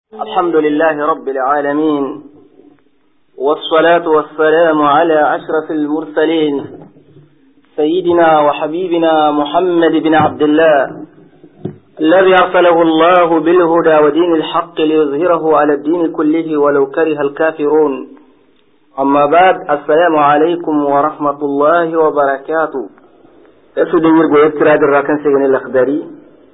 الحمد لله رب العالمين، والصلاة والسلام على أشرف المرسلين سيدنا وحبيبنا محمد بن عبد الله الذي أرسله الله بالهدى ودين الحق ليظهره على الدين كله ولو كره الكافرون. أما بعد، السلام عليكم ورحمة الله وبركاته. أسود يرجو يتراجع الركن سجن الأخضري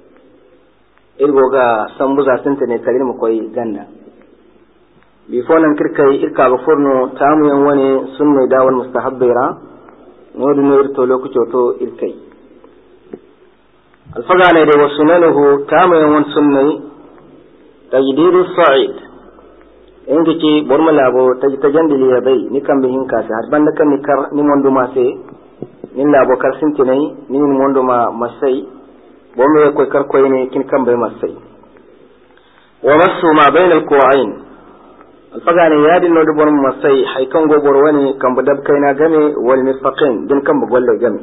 irgoga sambuza sintene tagin mu koy ganda before nan kirkai irka ba forno tamu yan wani sunne dawal mustahabbira nodu no irto lokaci to irkai alfaga ne da wasunanuhu tamu yan wani sunne tajdidu sa'id inda ke borma labo tajandili ya bai ni kan bihin ka har banda kan ni kar ni mondo ma se ni labo kar sintene ni mondo ma masai bomo ya koy kar koy ne kin kan bai masai wa masu ma bainal ku'ain alfagane yadin no dubon masai haikan gobor wani kan budab kaina game wal mifaqin din kan bugolle game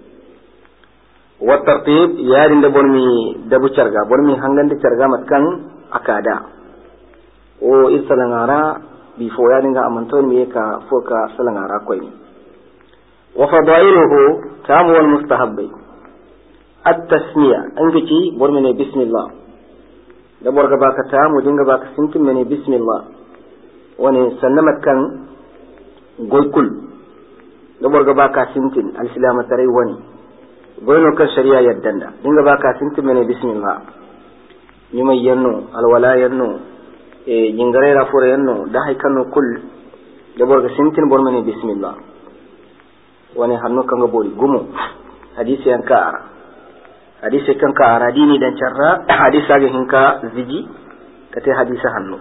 wa tartib yadin da bormi dabu charga bormi hangande charga matkan akada o isalangara before yadin ga amanton mi ka foka salangara koy wa fadailuhu tamu wal mustahabbi التسمية أنجتي برمني بسم الله دبر جباك تام ودين جباك سنتم مني بسم الله وني سلمت كان قول كل دبر جباك سنتم الإسلام تري وني قولنا كشريعة يدنا دين جباك سنتم مني بسم الله يوم ينو الولاء ينو جنگري رافور ينو ده كانوا كل دبر سنتم برمني بسم الله وني هنو كان قبول قمو حديث ينكار hadisi kanka aradini dan charra hadisa ga hinka zigi kate hadisa hannu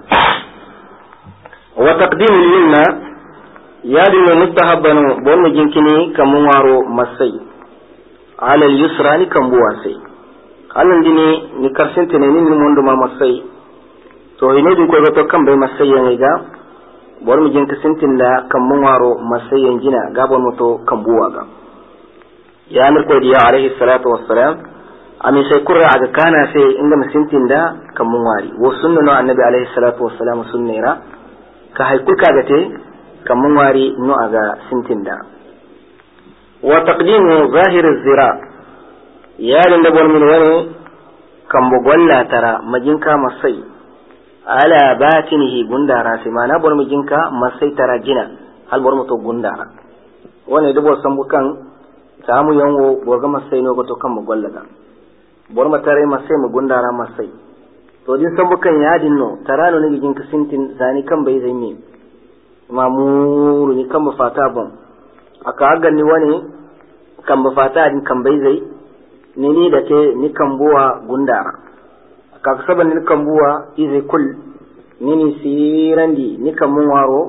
wa taqdim minna yadi mustahabban bon jinkini kamun waro masai ala al-yusra ni kan buwa sai halan dini ni karsinte ne ni mondo ma masai to ine din ko to kan bai masai yan ga bon jinka sintin da kamun waro masai yan jina ga bon muto kan buwa ga ya amir ko diya alaihi salatu wassalam ami sai kurra aga kana sai inda musintin da kamun wari wo sunna no annabi alaihi salatu wassalam sunnera ka haikuka gate kamun wari no aga sintin da wa taqdimu zahir az-zira ya da bol min wani kan bogolla tara majinka masai ala batinihi gundara sai mana bol majinka masai tara gina hal bol muto gundara wani dubo sambukan samu yanwo borga masai no goto kan bogolla da borma tare masai mu gundara masai to din san bukan yadin no tarano ne gin kasintin zani kan bai zai ne mamuru ni kan mafata bon aka hagan ni wani kan mafata din kan bai zai ni da ke ni kan buwa gundara aka saban ni kan buwa izai kul ni sirandi ni kan mun waro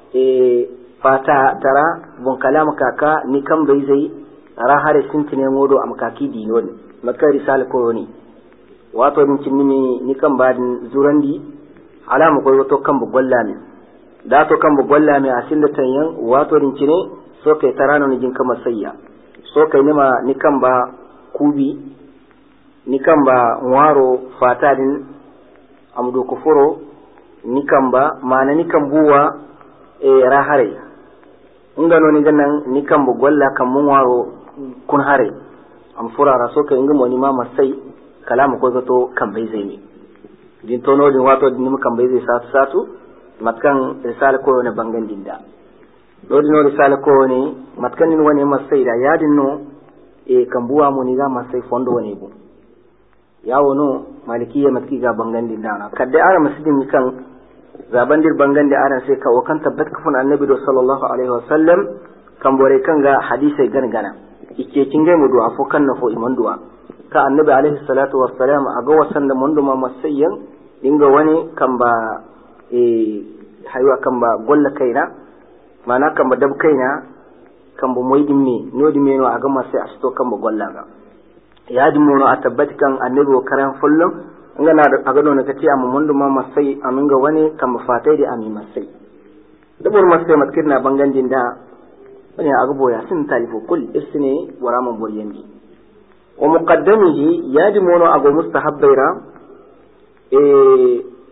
fata tara bon kalama kaka ni kan bai zai ara hare sintine ngodo am kaki dino ne makka risala ko ni wato din cinni ni kan badin zurandi alama ko wato kan bugolla ne da to kan bugolla ne asin da tanyan wato din cine so kai tarano ni jin kama sayya so kai nima ni kan ba kubi ni kan ba waro fata din amdo kufuro ni kan ba mana ni kan buwa rahare ngano ni ganan ni kan bugolla kan mun waro kun hare am furara so kai ngamo ni mama sai kalama ko zato kan bai zai ne din tono din wato din kan bai zai satu matkan risala ko ne bangan dinda lodi no risala ko ne matkan ni wani masai da yadin no kan buwa mu ni ga masai fondo wani bu yawo no malikiya matki ga bangan dinda na kadda ara masjidin kan zaban dir bangan da aran sai ka wakan tabbat kafun annabi sallallahu alaihi wasallam kan bore kan ga hadisi gana ike kingai mu du'a fo kan na fo iman du'a ka annabi alaihi salatu wassalam aga wasan da mun duma masayyan dinga wani kan ba haywa kan ba golla kaina mana kan ba dab kaina kan ba moy dimmi no dimme no aga masai asto kan ba golla ga ya dimmo no a tabbati kan annabi wa karan fullum ngana da aga no kace amma mun duma masai amunga wani kan ba fatai da ami masai dabur masai matkirna bangan dinda wani agubo ya sin talifu kul isne warama boryandi wa muqaddamihi yadi mono ago mustahabbaira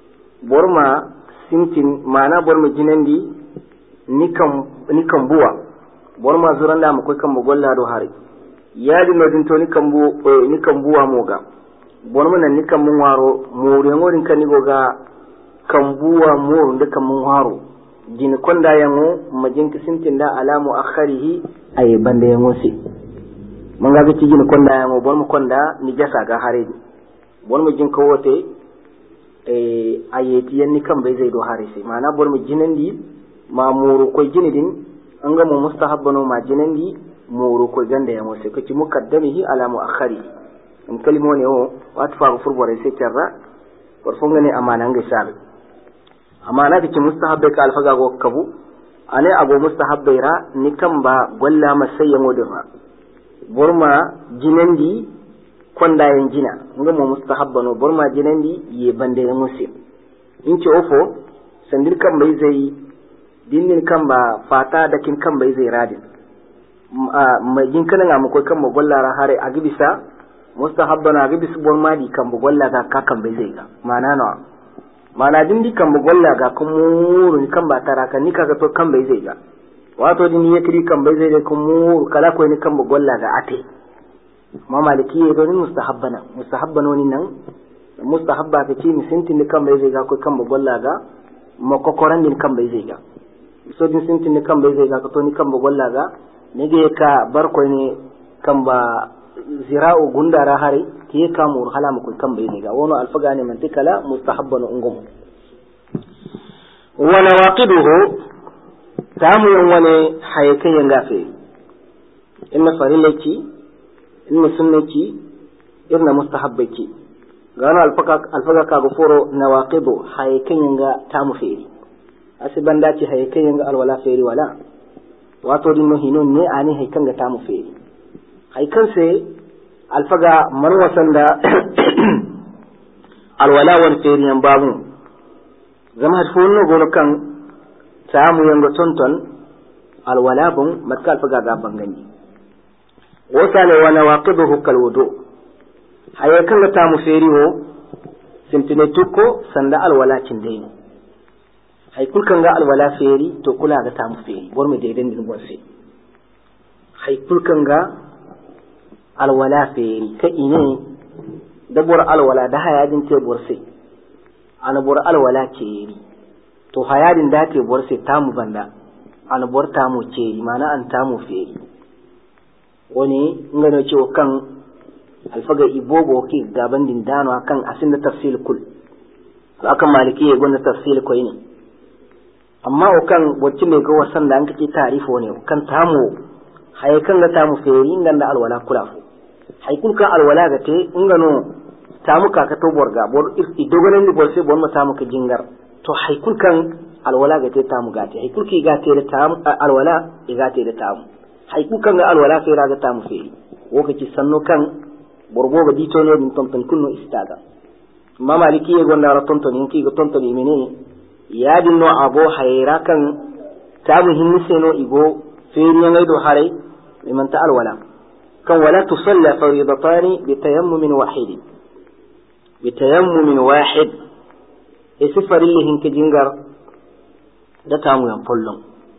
borma sintin mana borma jinandi nikan buwa borma zuranda mu koy kan mu golla do hari yadi no din to nikan buwa moga borma nan nikan mun waro mu rengorin kan ni goga kan buwa mu da kan mun waro jin konda yango majinki sintin da alamu akharihi ay bande yango si manga ga ci jin konda yango borma konda ni jasa ga hari borma jin ko wote ayeti yanni kan bai zai do hari sai mana borma jinandi ma muru ko jinidin an ga mu mustahabbano ma jinandi muru ko ganda yango sai kaci mukaddamihi ala muakhari in kalimo ne o wat fa furbore sai tarra war fonga ne amana ngai sal amana da ki mustahabbai ka alfaga go kabu ane ago mustahabbai ra ni kan ba golla masai yango da fa borma jinandi konda yan jina nga mo mustahabbano borma jinandi ye bande yango sai in ci ofo sandir kan bai zai dinnin kan ba fata da kin kan bai zai radin mai jin kana ga mu ko kan mu gollara hare a gibisa mustahabbana gibis bon madi kan bu golla ga ka kan bai zai ga mana dindi kan bu golla ga kun muru kan ba tara kan ni kaga to kan bai zai ga wato din ya kiri kan bai zai ga kun muru kala ko ni kan bu golla ga ate ma maliki ya don mustahabbana ni nan mustahabba ka ci ni sintin kan bai zai ga ko kan bu golla ga makokoran din kan bai zai ga so din sintin ni kan bai zai ga to ni kan bu golla ga ne ge ka barko ne kan ba zira'u gundara hari ke ka mu hala mu kan bai zai ga wono alfaga ne mantikala mustahabban ungum wa nawaqiduhu tamu yan wani haykai yan gafe inna farilati inna sunnati inna mustahabbati gano alfaga ka go foro nawaqidu haykai yan ga tamu feri asiban dace haykai yan ga alwala feri wala wato din no hinon ne ani haikan ga tamu feri haikan sai alfaga man wasanda alwala wal feri yan babu zama fonno gono kan tamu yanga tonton alwala bun matka alfaga ga bangani wasa ne wana waqiduhu kal wudu haikan ga tamu feri ho simtine tukko sanda alwala cin dai haikul kan ga alwala feri to kula ga tamu feri bor mu daidan din bonse haikul kan ga alwala feri ka ine da bor alwala da hayadin te borse ana bor alwala ceri to hayadin da te borse tamu banda ana bor tamu ceri mana an tamu feri wani ngano ce kan alfaga ibobo ki gaban din dano kan asin da tafsil kul akan maliki ya gonna tafsil ko ne amma o kan wacce mai ga wasan da an kace tarifo ne kan tamu hay kan ga tamu feri ngan da alwala kulafu hay kun kan alwala ga te ngano tamu ka ka to borga bor idogonen ni borse bon ma tamu ka jingar to hay kun kan alwala ga te tamu ga te hay kun ki ga te da tamu alwala ga te da tamu hay kun kan ga alwala fera ga tamu feri wo kace sanno kan borgo ga dito ne din ton kunno istaga amma maliki ya gonda ra ton yanki ga ton ni menene yadin no abo hayra kan tabu hinni seno igo feriyan aido harai liman ta alwala kan wala tusalla faridatani bi tayammumin wahid isfari lihin ke jingar da tamu yan follon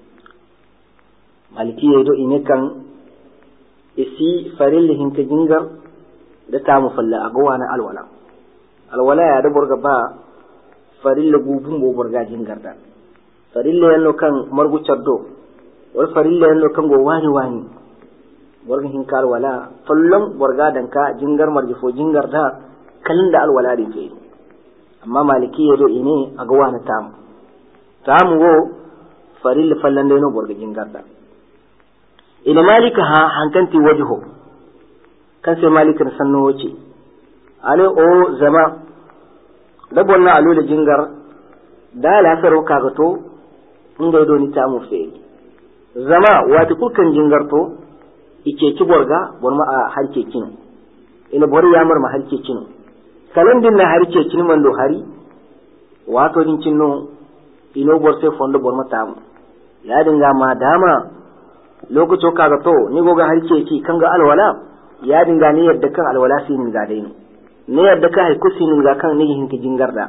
maliki yado ine kan isi faril lihin ke jingar da tamu falla agwa na alwala ya da burga ba farilla gubun bo borga jingarda farilla yanno kan margu caddo wal farilla yanno kan go wani borga hinkar wala fallon borga danka jingar marji fo jingarda kalin da alwala din ke amma maliki yazo ine aga wani tamu go farilla fallan dai no borga jingarda ila malika ha hankanti wajho kan sai malikin sanno wace ale o zama dabon na alo da jingar da lafiyar kaga to in ga doni ta mu fe zama wata kukan jingar to ike ki borga borma a harke kin ina bori ya mar ma harke kin kalan din na harke kin man do hari wato din cinno ino borse fondo borma ta mu ya dinga ma dama lokacin kaga to ni goga harke ki kan ga alwala ya dinga ni yadda kan alwala sai ni ga dai ne yadda ka haiku sinin ga kan nihin ki jingarda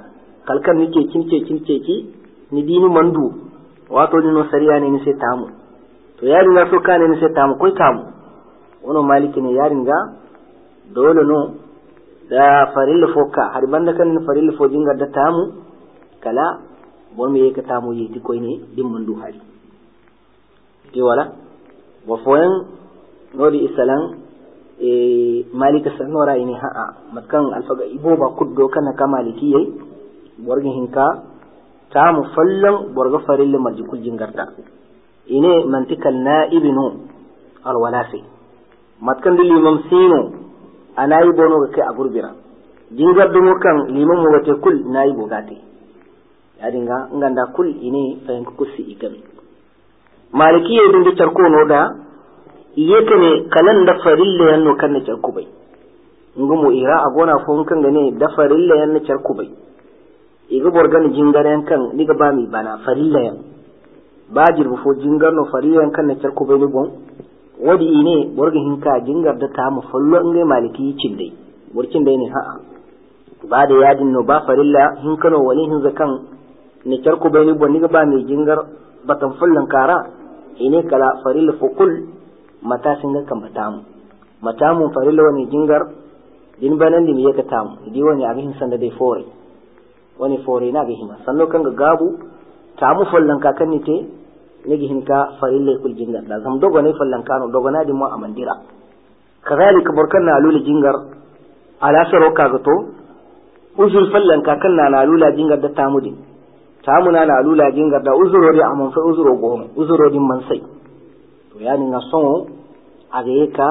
kalkan nike kince ki ni dini mandu wato dino sariya ne ni sai tamu to yarin ga so kane ni sai tamu koi tamu wono maliki ne yarin ga dole no da farilla foka har banda kan farilla fo jinga da tamu kala bon me ka tamu yi ti koi ne dim mandu hari ti wala wa foyen nodi isalan malika sanora ini ha'a matkan alfaga ibo ba kuddo kana ka maliki yayi borgin hinka tamu fallan borga farilla marji kuljin garda ine mantikal naibinu alwalasi matkan dil limam sino anayi bono ga kai a gurbira jingar dumo kan limam mu wate kul nayi bogate yadinga nganda kul ine fayin kusi ikan maliki yayi dinga charko no da yake ne kalan da farilla yanno kan na charku bai ngumu ira agona fon kan gane da farilla yanno charku bai iga borgan jingaren kan niga ba mi bana farilla yan bajir fo jingar no farilla yan kan na charku bai ni bon wadi ine borgan hinka jingar da ta mu fallo ngai maliki cindai burkin dai ne ha'a ba da yadin no ba farilla hinkano wani hin zakan ne charku bai ni bon niga ba mi jingar batan fallan kara ine kala farilla fo kul mata singa kan matamu farilla wani jingar din banan din yaka tamu idi wani abin sanda dai fore wani fore na gihima sanno kan ga gabu tamu fallan ka kan nite ne gihinka farilla kul jingar da zam dogo ne fallan kano dogo na din mu amandira kazalika burkan na lula jingar ala saro ka gato uzul fallan ka kan na lula jingar da tamu din tamu na lula jingar da uzurori amon fa uzuro goma uzurodin man sai yani nga songo aga ka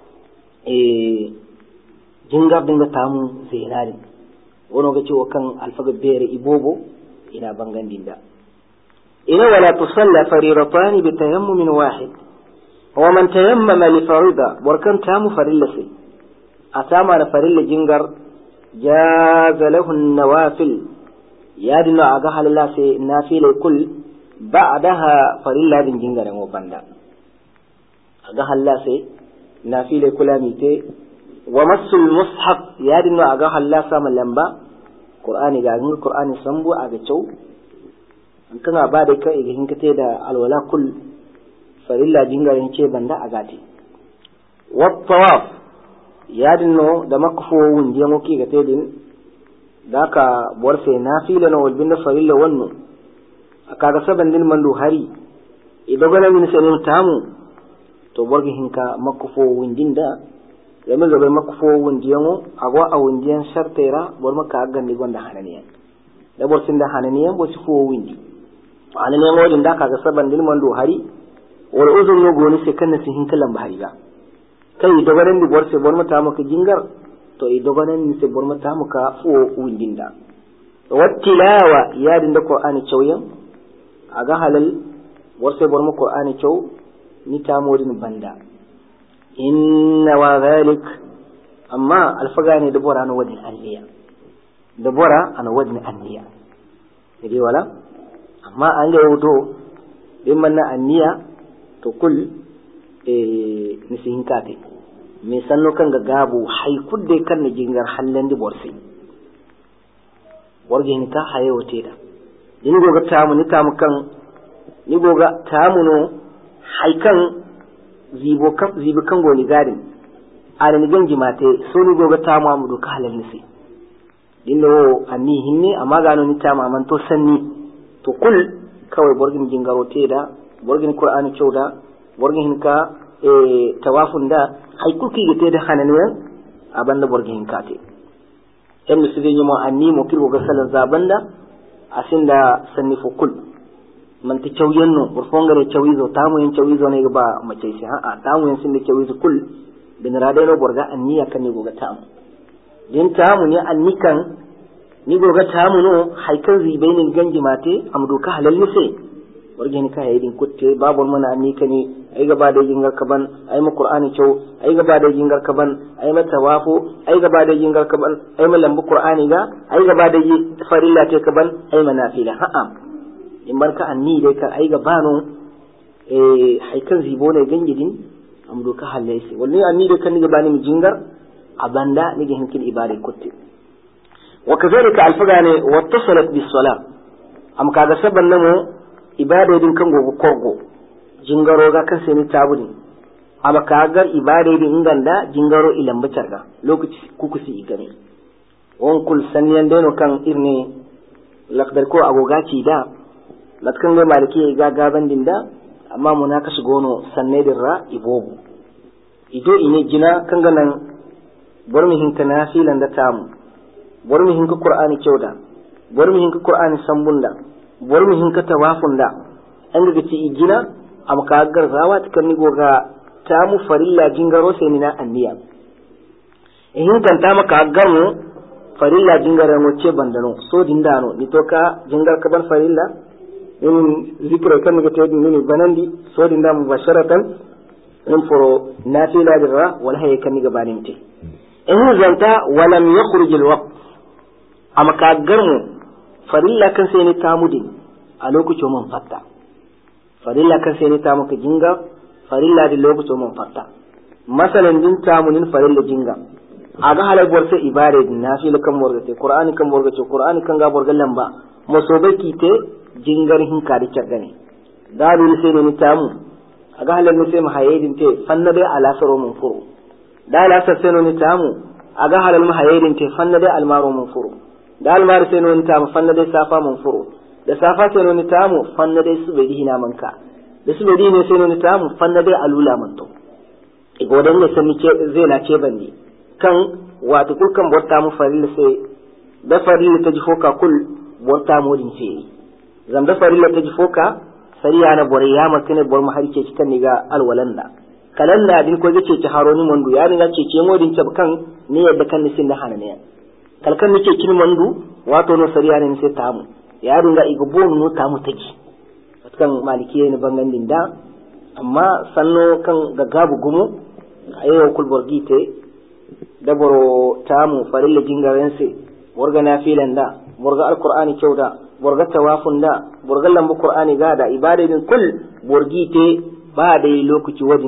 jingar dinga tamu zinari wono ga ciwo kan alfaga bere ibobo ina bangan dinda ina wala tusalla faridatani bi tayammumin wahid wa man tayammama li farida warkan tamu farilla sai atama da farilla jingar jaza lahu an-nawafil yadina aga halala sai nafila kul ba'daha farilla din jingare mo banda aga halla sai nafile kula mite wa masul mushaf yadin aga halla sama lamba qur'ani ga ngin qur'ani sambu aga chau an kana ba da kai ga hinkate da alwala kul farilla jingarin ce banda agati wa tawaf yadin no da makfo wunje moki ga tedin daka borse nafile no walbinda farilla wannu akaga saban din mandu hari idogala min sanin tamu to borgi hinka makufo windinda yame gabe makufo windiyango agwa a windiyan shartera bor maka agandi gonda hananiya da bor sinda hananiya bo sifo windi hananiya modin da kaga saban din mando hari wal uzur no goni se kanna si hinka lamba hari ga kai dogaran di bor se bor mata maka jingar to i dogaran ni se bor mata maka fo windinda wattilawa yadin da qur'ani chawyan aga halal bor se bor maka qur'ani chaw ni tamodin banda inna wa dhalik amma alfagani da bora na wadin anniya da bora ana wadin anniya idi wala amma an ga wuto din manna anniya to kul nisihin kate me sanno kan ga gabu hay kudde kan ne jingar hallan di borsi wargin ka hayote da din goga tamu ni tamu kan ni goga tamu no haikan zibo kan goni gadin ana ni ganji mate so ni goga tamu amudu ka halal nisi dinno anni hinne amma gano ni tamu man to sanni to kul kawai borgin jingaro te da borgin qur'ani cewda borgin hinka tawafun da haikuki gite da hananiyan abanda borgin hinka te en musidin mo anni mo kirgo ga salan zabanda asinda sanni fu kul man ti chawyenno burfongare chawizo tamu yen chawizo ne ba mace shi ha tamu yen sinde chawizo kul bin rade no borga anniya kan ni goga tamu din tamu ne annikan ni goga tamu no haikan zibainin ganji mate amdu ka halal ne sai borge ni ka yidin kutte babur mana annika ne ai gaba da jingar kaban ai mu qur'ani chaw ai gaba da jingar kaban ai ma tawafu ai gaba da jingar kaban ai ma lambu qur'ani ga ai gaba da farilla te kaban ai ma nafila ha'a in barka anni dai kan ai gabano haikan zibo ne gangidin amdo ka halaisi wallahi anni dai kan ni gabani mi jingar abanda ni ga hinkin ibade kutte وكذلك الفغاني واتصلت بالصلاة أم كاغا سبن نمو إبادة دين كنغو بكورغو جنغارو غا كان سيني تابوني أما كاغر إبادة دين إنغاندا جنغارو إلم بچارغا لوكي كوكسي إغاني ونقول سنيان دينو كان إرني لقدر كو أغوغاتي دا لاتكن دي مالكي إغا غابن دين دا أما مناكش غونو سنة درا إبوبو إدو إني جنا كنغنان برمي هنك نافي لندا تامو برمي هنك قرآني كيودا برمي هنك قرآني سنبوندا برمي هنك توافوندا أنغا تي إجنا أما كاغر زاوات كنغو غا تامو فريلا جنغارو سينينا النيا إهن كان تاما كاغرمو فريلا جنغارو موچه بندنو سو دندانو نتوكا جنغار كبان فريلا من ذكر كنغا تيدن نيني بناندي سو دندا مباشرة ننفرو نافلة درا ولا هي كنغا بانيمتي إهن زنتا ولم يخرج الوقت أما كاغرمو فريلا كان سيني تامو دين ألوكو چومن فتا فريلا كان سيني تامو كجنغا فريلا دي لوكو چومن فتا مثلا دين تامو نين فريلا جنغا aga halal borse ibare din nafila kan borgate qur'ani kan borgate qur'ani kan ga borgal lamba mosobe kite jingar hin kadi chagane dalil sai ne tamu aga halal ne sai mahayidin te fannade ala saro mun furu dala sai ne tamu aga halal mahayidin te fannade almaro mun furu dal mar sai ne tamu fannade safa mun furu da safa sai ne tamu fannade su be dihina manka da su be dihine sai ne tamu fannade alula manto igodan ne sai ce zai na ce bandi kan wato kul kan borta mu farilla sai da farilla ta jifoka kul borta mu din sai zam da farilla ta jifoka sariya na bore ya makane bor mu harke ci kan niga alwalanda kalanda din ko yace ci haroni mondu ya ni gace ce modin ta kan ni yadda kan nisin da hanane kalkan nake kin mondu wato no sariya ne sai tamu ya dinga igo bonu no tamu taki kan malikiye ne bangan din da amma sanno kan gagabu gumu ayo kul borgite daboro tamu farilla jingarense borga nafilan da borga alqur'ani kyauda borga tawafun da borga lambu qur'ani gada ibadadin kul borgite ba da lokaci wajin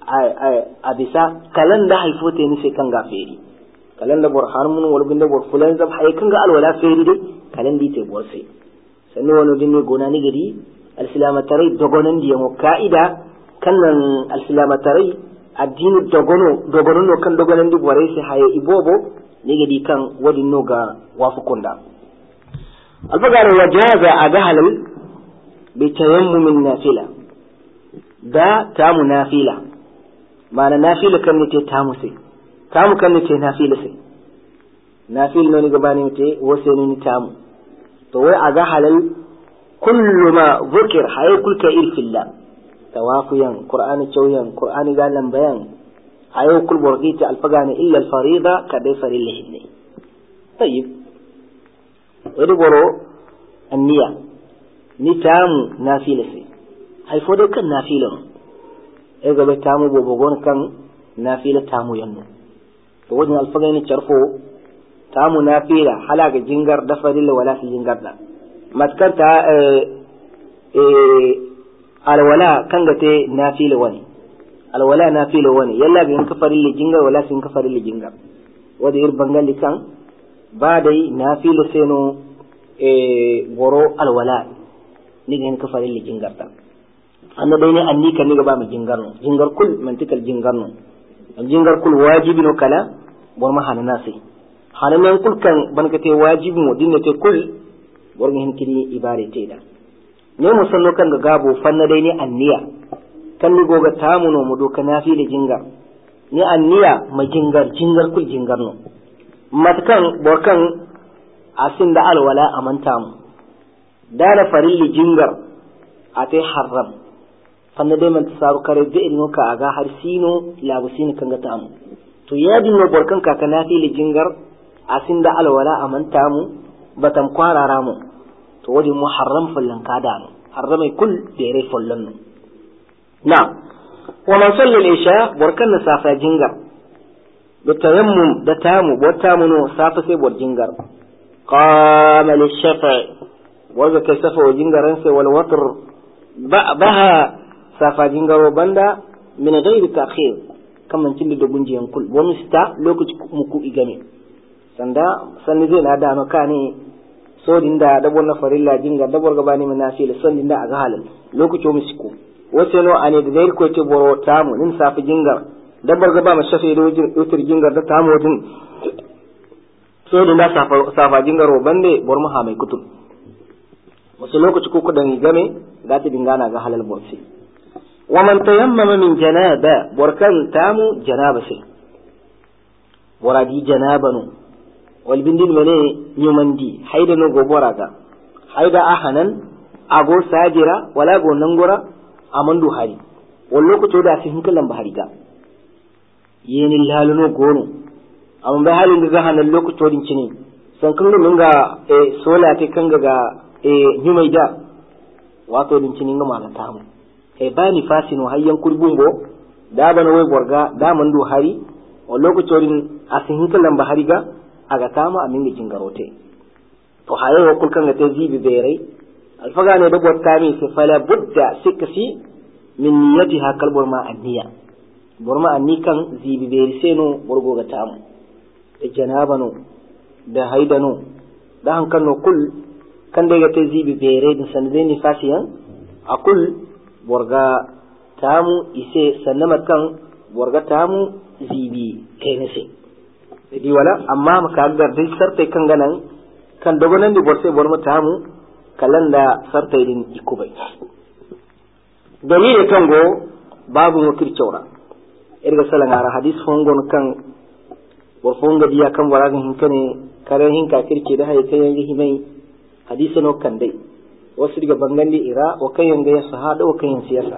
a bisa kalanda haifote ni sai kan gaferi kalanda bor harmun walbin da bor fulan zab hay kan ga alwala feri dai kalandi te borse sanne wono dinne gona ni gadi alsilamatarai dogonan diya mo kaida kannan alsilamatarai addini dogono no kan dogonan di bore sai haye ibobo ne gadi kan wadin no ga wafukunda alfagar wajaza aga halal bi tayammumin nafila da tamu nafila mana nafila kan ne te tamu sai tamu kan ne te nafila sai nafil no ni gabani te wose ni tamu to wai aga halal kullu ma dhukir haye kulka ilfillah توافيا قرآن تشويا قرآن قال بيان أيو كل برغيت الفقان إلا الفريضة كدي فريل لهدني طيب ودبرو النية نتام نافلة سي هاي فودو كان نافلة إذا بتامو بوبوغون كان نافلة تامو ينو فوجنا الفقان تشرفو تامو نافلة حلاق جنجر دفريل ولا في جنجر لا ما تكنت alwala kan ga te nafila wani alwala nafila wani yalla bi in kafarin li jinga wala sin kafarin li jinga wadi ir bangali kan ba dai nafila seno goro alwala ni ga in kafarin li jinga ta anna dai ne anni kan ni ga ba mu jingar no jingar kul mantikal jingar no jingar kul wajibi no kala bor ma hana nasi hana men kul kan ban ka te wajibi mo dinne te kul bor mi hin kiri ibare te da ne musallo kan ga gabo fanna dai ni anniya kan ni goga tamu no mu doka nafi da jingar ni anniya ma jingar kul jingar no matkan borkan asin da alwala amanta mu dala farilli jingar ate haram fanna dai man tsaru kare da ilmo ka aga har sino labusin kan ga tamu to ya dinno borkan ka nafi li jingar asin da alwala amanta mu batam kwarara mu to wadi muharram fallan kadano harramai kul dere fallan na wa man salla al-isha barkan safa jingar da tayammum da tamu botamu no safa sai bor jingar qama lish-shafa wa zaka safa wa jingaran sai wal watr baha safa jingaro banda min ghairi ta'khir kaman cindi do gunjiyan kul wonu sta lokaci muku igame sanni zai na da no kane so dinda da bonna farilla jinga da borga bani min nafil san dinda aga halal lokaci mu siku wace no ane da dai ko ce boro tamu nin safi jingar da borga ba ma shafe da wajin utur jingar da tamu wajin so dinda safa jingar ro bande bor mu ha mai kutul wasu lokaci ko kudan game da ta dingana ga halal borsi wa man tayammama min janaba borkan tamu janaba sai boradi janabanu wal bindin mane nyumandi haida no gobora ga haida ahanan ago sajira wala go nangora amandu hari wal lokaci da fi hinkalan bahari ga yeni laluno gono amma bai halin da hanan lokaci din cini san kan mun ga sola te kanga ga nyumai da wato din cinin ga malata mu bani fasino hayyan kurbungo da bana wai borga da mandu hari o lokacin asin kalan bahari ga aga tama amin gin garote to haye wa kulkan ga tazibi berai alfaga ne da botta mi sai fala budda sikasi min niyyatiha kalbur ma anniya burma anni kan zibi beri seno borgo ga tamu da janabano da haidano da hankan no kul kan da ga tazibi berai din sanzai ni fasiyan akul borga tamu ise sannama kan borga tamu zibi kenese di wala amma maka gar dai sartai kan ganan kan dogonan di borse borma tamu kalanda sartai din ikubai dalile kan go babu mukir chawra irga salangara hadis hongon kan bor fonga diya kan waraga hinkane kare hinka kirke da hay kayan himai hadisi no kan dai wasu daga bangandi ira wa kayan ga sahada wa kayan siyasa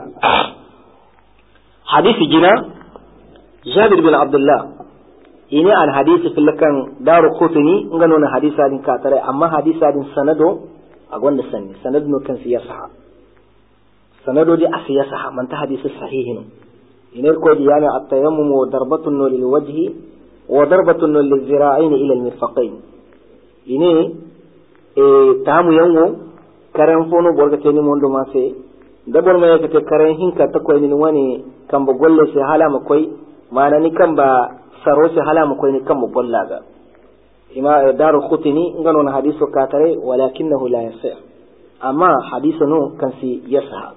hadisi jina Jabir bin Abdullah ini an hadisi filakan daru khutuni ngano na hadisa din ka tare amma hadisa din sanado a gonda sanni sanad no kan siyasa sanado di asiyasa man ta hadisi sahihin ina ko di yana at-tayammum wa darbatun lil wajhi wa darbatun lil zira'ain ila al-mirfaqain ini tamu yanwo karen fono borga teni mondo ma se dabor ma yakate karen hinka ta koy ni wani kan ba golle se hala ma koy mana ni kan ba saro se hala ma koy ni kan ba golla ga ima daru khutini ngano na hadiso ka tare walakinahu la yasih amma hadiso no kan si yasah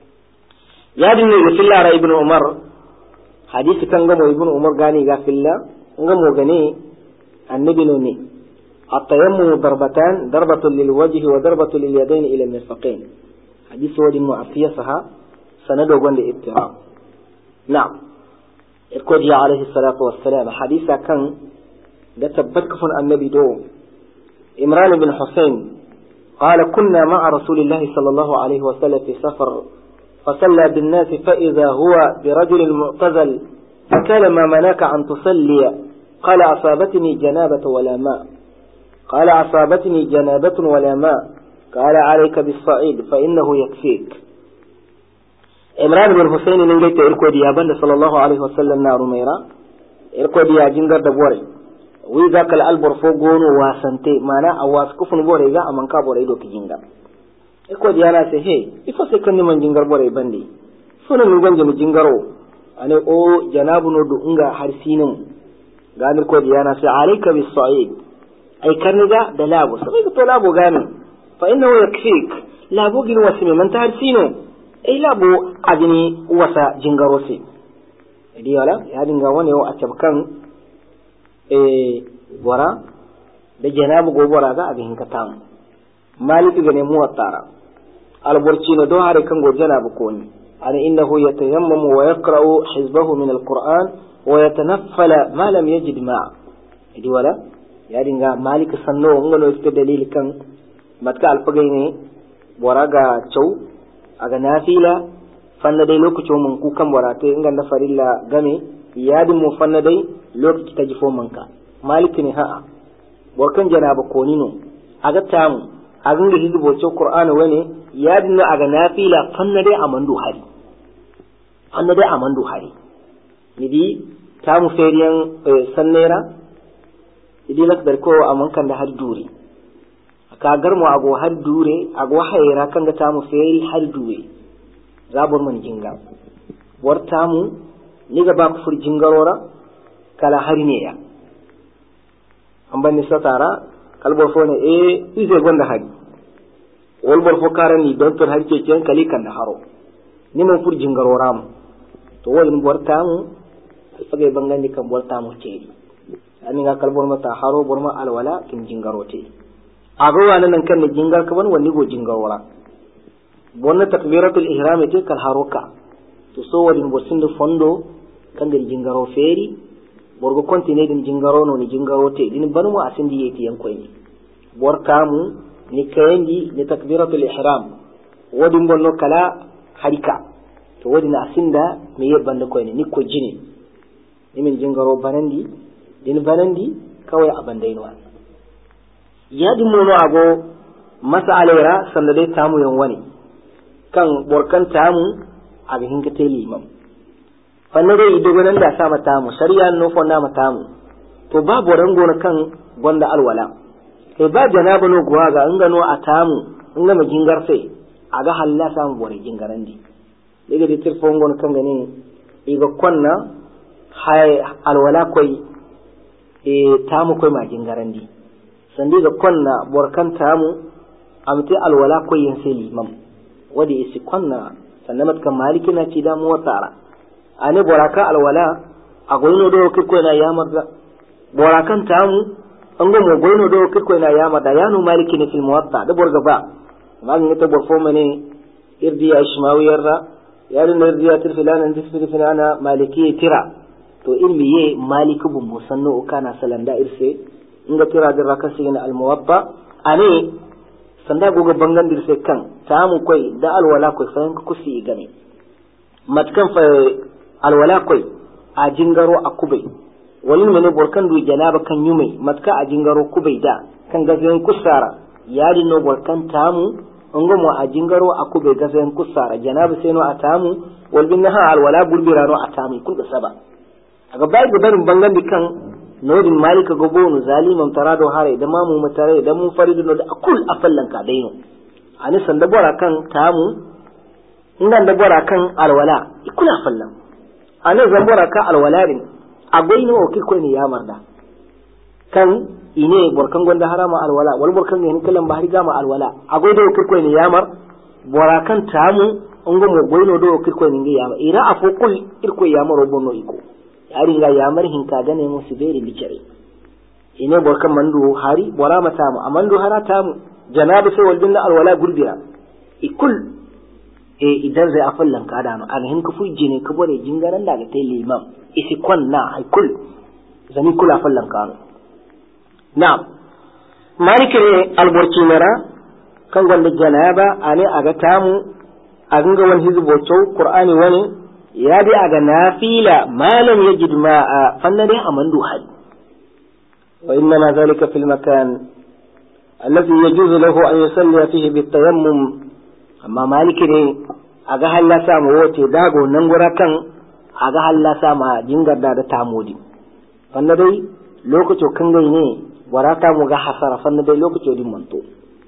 ya dinne ga fillara ibnu umar hadisi kan ga mo ibnu umar gani ga filla ngamo gane annabi no ne التيمم ضربتان ضربة للوجه وضربة لليدين إلى المرفقين حديث ودي معفيسها سند وقند اضطراب نعم الكودي عليه الصلاة والسلام حديثا كان تثبتك عن النبي دو إمران بن حسين قال كنا مع رسول الله صلى الله عليه وسلم في سفر فصلى بالناس فإذا هو برجل معتزل فقال ما مناك أن تصلي قال أصابتني جنابة ولا ماء قال أصابتني جنابة ولا ماء قال عليك بالصعيد فإنه يكفيك إمران بن حسين نجيت إركو ديابان صلى الله عليه وسلم نار ميرا إركو ديا جنجر دبوري وإذاك الألبر فوقون واسنتي مانا أواس كفن بوري جاء من كابوري دوك جنجر إركو ديانا سيهي إفاسي كني من جنجر بوري بندي سنة من جنجرو أنا أو جناب نودو إنغا حرسينم قال إركو ديانا سي عليك بالصعيد أي كرنجا دلابو سبيك تو لابو غاني فإنه يكفيك لابو جن وسمي من تهرسينو أي لابو أجني وسا جنغروسي دي ولا يا دينغواني أو أتبكان ورا da janabu gobara ga abin katam maliki gane mu watara alburci na do hare kan go janabu ko ni ana innahu yatayammamu wa yaqra'u hizbahu min alquran wa yatanaffala ma lam yajid ma di wala ya dinga malik sanno ngalo iste dalil kan matka alfagai ne boraga chau aga nafila fanna dai lokaci mun ku kan borate inga na farilla game ya din mu fanna dai lokaci ta jifo manka malik ne ha'a borkan janaba konino aga tamu agin da hizu bocho qur'ani wani ya dinga aga nafila fanna dai amandu hari nidi tamu feriyan sannera idi lak dar ko amman kan da har dure ka garmo ago har dure ago hayra kan da tamu feri har dure zabur man jinga war tamu ni ga ba ku fur jingarora kala hari ne ya ambani satara kalbo fone ise gonda hari wol bor fo karani don ton har ke ken kali kan haro ni mo fur jingaro ram to wol bortamu fage bangandi kam bortamu ceedi ani ga kalbo mata haro borma alwala kin jingaro te ago wala nan kan jingar ka ban wani go jingaro wala bonna takbiratul ihram te kal haroka to so wadin bo sindu fondo kan ga jingaro feri borgo kontine din jingaro no ni jingaro te din banu mo asindi yeti yankoy ni bortamu ni kayandi ni takbiratul ihram wadin bonno kala harika to wadin asinda me yebande koy ni ko jini ni min jingaro banandi din banandi kawai abandai no ya din mono ago mas'alaira sanda dai tamu yan wani kan borkan tamu aga hinka teli imam fanna dai idogo nan da sama tamu shari'a no fonna matamu to babu rango kan gonda alwala kai ba janaba no guwa ga ngano atamu ngama jingar sai aga halla samu bore jingarandi daga da tirfon gon kan gane iga konna hay alwala koi tamu koi ma jingarandi sandi ga konna borkan tamu amti alwala koi yin sai limam wadi isi konna sannan kan maliki na ci damu watara ane boraka alwala agoyno do kiko na yamarda borakan tamu anga mo goyno do kiko na yamarda yanu maliki ne fil muwatta da borga ba magin ta borfo mane irdi ashmawiyarra yarin irdiya tilfilana tilfilana maliki tira to ilmi ye maliki bumbu sanno kana salanda irse inga tira da rakasi na al muwatta ane sanda goga bangan dirse kan tamu koi da alwala koi fayan kusi game matkan fa alwala koi a jingaro a kubai walin mene borkan du janaba kan yume matka a jingaro kubai da kan gazen kusara yari no borkan tamu ngomo a jingaro a kubai gazen kusara janaba sai no a tamu walbin ha alwala burbirano a tamu kun da saba aga bai da barin bangan dikan nodin malika gobonu zaliman tarado hare da mamu mutare da mun faridu no da akul afallan ka daino ani sanda bora kan tamu indan da bora kan alwala ikula fallan ani zan bora ka alwala din agoino o kiko ne ya marda kan ine borkan gonda harama alwala wal borkan ne kalan bahari gama alwala agoido o kiko ne ya mar bora kan tamu ngo mo goino do o kiko ne ya mar ira afokul irko ya maro bonno iko yari ga yamar hinka gane musu beri bicare ine borkan mandu hari bora mata mu amandu harata mu janabu sai wal binna alwala gurbira ikul idan zai afallan ka da an hin ka fujje ne ka bore jingaran daga tai limam isi kwanna ikul zani kula afallan ka na'am malike ne alborki mara kan gonda janaba ane aga tamu a ganga wani hizbo to qur'ani wani ya dai aga nafila malam yajid ma'a fanna dai amandu hal wa inna ma zalika fil makan alladhi yajuzu lahu an yusalli fihi bitayammum amma maliki ne aga halla samu wote dago nan gura kan aga halla sama jingar da tamodi fanna dai lokacin kan gai ne warata mu ga hasara fanna dai lokacin din manto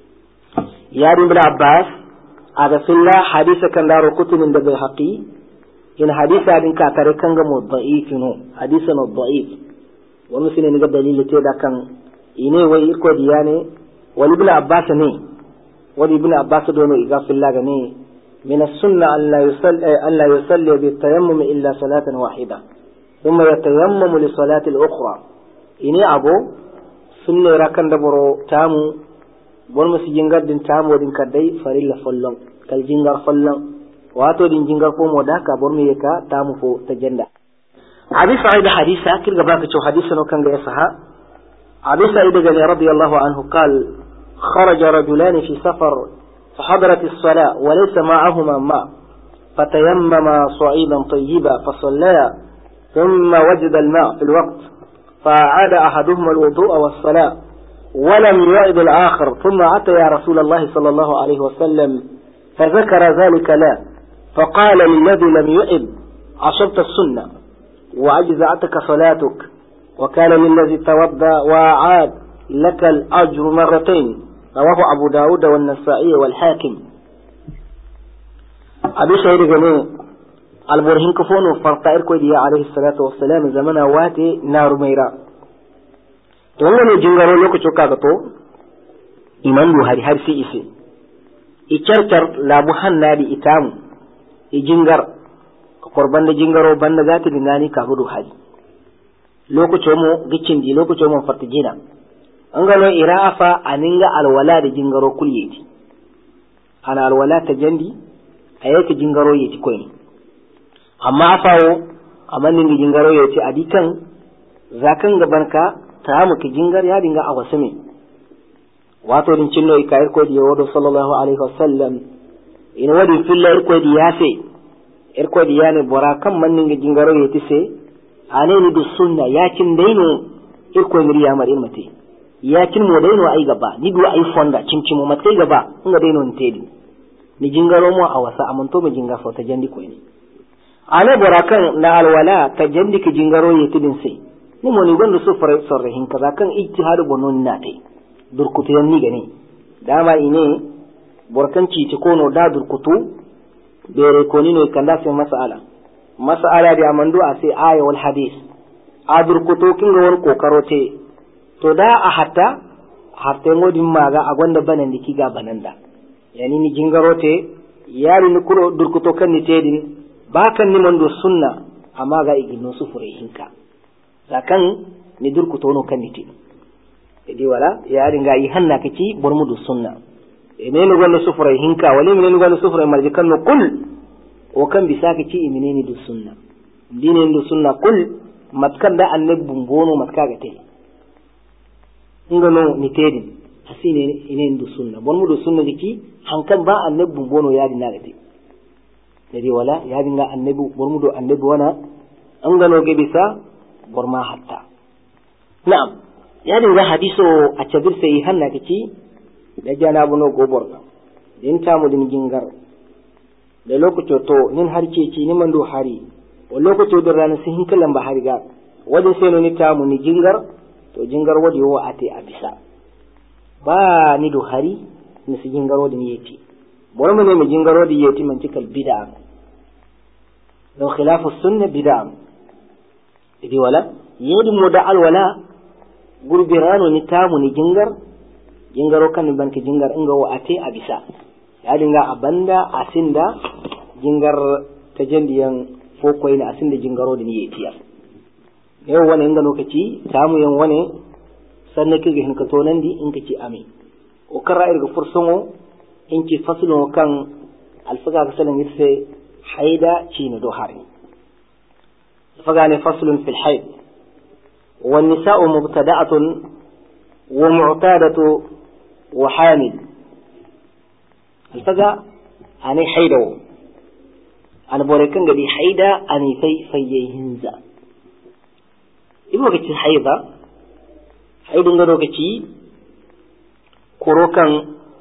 ya ibn abbas aga filla hadisa kan daro kutunin da bai haqi in hadisa din ka tare kan ga mudda'if no hadisa no da'if wannan shine ne ga dalili te da kan ine wai irko diyane wal ibn abbas ne wal ibn abbas dono iga filla ga ne min as-sunna an la yusalli bi tayammum illa salatan wahida thumma yatayammamu li salati al-ukhra ine ago sunne rakan da boro tamu bon musu jingar din tamu din kadai farilla fallon kal jingar fallon wato din jingar ko mo da ka bor me ka tamu fo ta janda abi sa'id hadisa kil gaba ka to hadisa no kan ga saha abi sa'id ga radiyallahu anhu qal خرج رجلان في سفر فحضرت الصلاة وليس معهما ماء فتيمما صعيدا طيبا فصليا ثم وجد الماء في الوقت فأعاد أحدهما الوضوء والصلاة ولم يعد الآخر ثم أتى يا رسول الله صلى الله عليه وسلم فذكر ذلك له فقال للذي لم يعد عشرت السنة وأجزعتك صلاتك وكان للذي توضأ وأعاد لك الأجر مرتين رواه أبو داود والنسائي والحاكم أبي شهيد جميع البرهين كفون فرطائر كويدية عليه الصلاة والسلام زمن واتي نار ميرا to ngone jingaro lokaco kaga to imandu hari har si ise i carcar labu hannadi itamu i jingar ko korbanda jingaro banda gati dingani kaga do hari lokaco mo giccindi lokaco mo fattijina angalo irafa aninga alwala da jingaro kulyeti ana alwala ta jandi ayake jingaro yeti koyni amma afawo amanni jingaro yeti adikan zakan gabanka ta muka jingar ya dinga a wasu ne wato din cinno ikayar ko diyo do sallallahu alaihi wasallam in wadi filla ko di yafe ko di yana bora kan mannin jingaro yeti se ane ni du sunna yakin daino ko miriya mar in mate yakin mo daino ai gaba ni du ai fonda cincimo mate gaba inga daino ntedi ni jingaro mo a wasa amanto me jinga so ta jandi ko ni ane bora kan na alwala ta jandi ki jingaro yeti din sai ni mo ni gondo so fare sorre hin kaza kan ijtihadu bonon na dai durkutu yan ni gani dama ine borkanci ci kono da durkutu bere ko ni no kanda sai mas'ala da amandu a sai aya wal hadis a durkutu kin ga won kokarote to da a hatta ngodin maga a gonda banan diki ga bananda yani ni jingarote yari ni kuro durkutu kan ni tedin ba kan ni mando sunna amma ga igino su fure hinka zakan ni durku tono kaniti idi wala ya ringa yi hanna kaci bormudu sunna ne ni gondo sufura hinka wala ne ni gondo sufura marji kan no kul o kan bisa kaci imine ni du sunna dine ni du sunna kul matkan da annabi bumbono matka ga te ngano ni tedin asine ine du sunna bormudu sunna diki hankan ba annabi bumbono ya dina ga te idi wala ya dinga annabi bormudu annabi wana an gano ge bisa borma hatta na'am ya dinga hadiso a cabir sai hanna kici da jana buno gobor din tamu din jingar da lokaci to nin harce ci ni mando hari o lokaci da ran sun hinkalan ba hari ga wajen sai no ni tamu ni jingar to jingar wadi wo ate abisa ba ni do hari ni su jingar wadi ni yeti borma ne mi jingar wadi yeti man tikal bid'a do khilafu sunna bid'a idi wala yedi mo da alwala gurbirano ni tamu ni jingaro kan banki jingar inga wa ate abisa ya dinga abanda asinda jingar ta jandiyan foko ina asinda jingaro da ni yetiya yau wani inga lokaci tamu yan wani sannan kige hin ka tonan di in kace ami o kara irga fursumo in ki faslo kan alfaga ka salan yirse haida ci ne do harni فقال فصل في الحيض والنساء مبتدأة ومعتادة وحامل الفقا أني حيدو أنا بوريكن قدي حيدا أني في يهنزا إبو كتي حيدا حيدو نغدو كتي كوروكان